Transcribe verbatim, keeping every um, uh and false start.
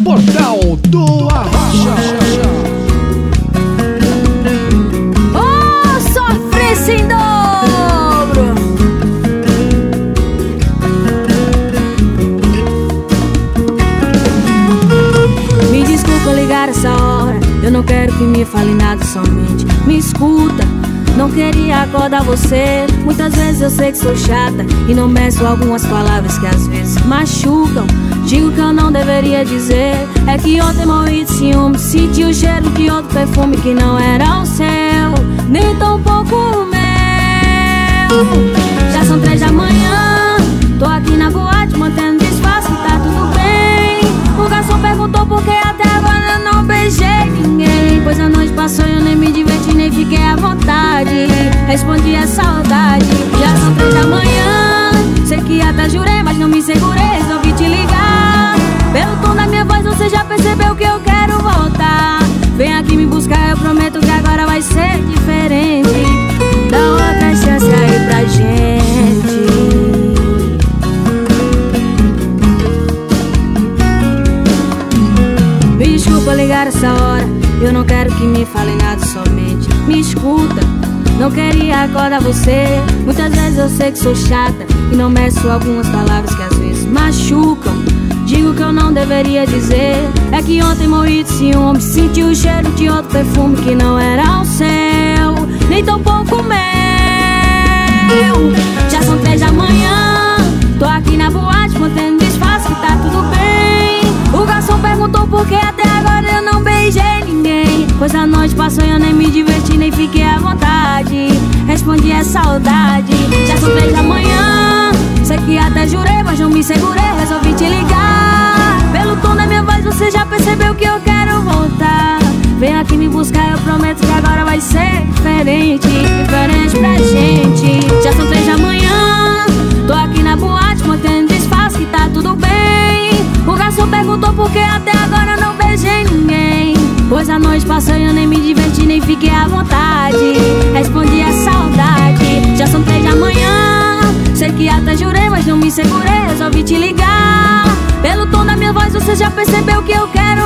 Portal do Arrocha. Oh, sofrência em dobro. Me desculpa ligar essa hora, eu não quero que me fale nada, somente me escuta. Não queria acordar você, muitas vezes eu sei que sou chata e não meço algumas palavras que às vezes machucam. Digo que eu não deveria dizer, é que ontem morri de ciúme, senti o cheiro de outro perfume que não era o seu, nem tão pouco o meu. Já são três da manhã, tô aqui na boate mantendo disfarce que tá tudo bem. O garçom perguntou por que até agora eu não beijei ninguém, pois a noite passou e eu nem me diverti nem fiquei à vontade. Respondi a saudade. Já são três da manhã, sei que até jurei, mas não me segurei, resolvi te ligar. Pelo tom da minha voz você já percebeu que eu quero voltar. Vem aqui me buscar, eu prometo que agora vai ser diferente. Dá outra chance aí pra gente. Me desculpa ligar essa hora, eu não quero que me fale nada, somente me escuta. Não queria acordar você, muitas vezes eu sei que sou chata e não meço algumas palavras que às vezes machucam. Digo que eu não deveria dizer, é que ontem morri de ciúme, senti o cheiro de outro perfume que não era o seu, nem tão pouco o meu. Já são três da manhã, tô aqui na boate mantendo disfarce que tá tudo bem. O garçom perguntou por que até agora eu não beijei ninguém, pois a noite passou e eu nem me diverti nem fiquei à vontade. Respondi a saudade. Já são três da manhã, sei que até jurei, mas não me segurei, resolvi te ligar. Pelo tom da minha voz você já percebeu que eu quero voltar. Vem aqui me buscar, eu prometo que agora vai ser diferente, diferente pra gente. Já são três da manhã, tô aqui na boate mantendo disfarce que tá tudo bem. O garçom perguntou por que até agora eu não beijei ninguém, pois a noite passou e eu nem me diverti nem fiquei à vontade. Respondi a saudade. Já são três da manhã, sei que até jurei, mas não me segurei, resolvi te ligar. Pelo tom da minha voz você já percebeu que eu quero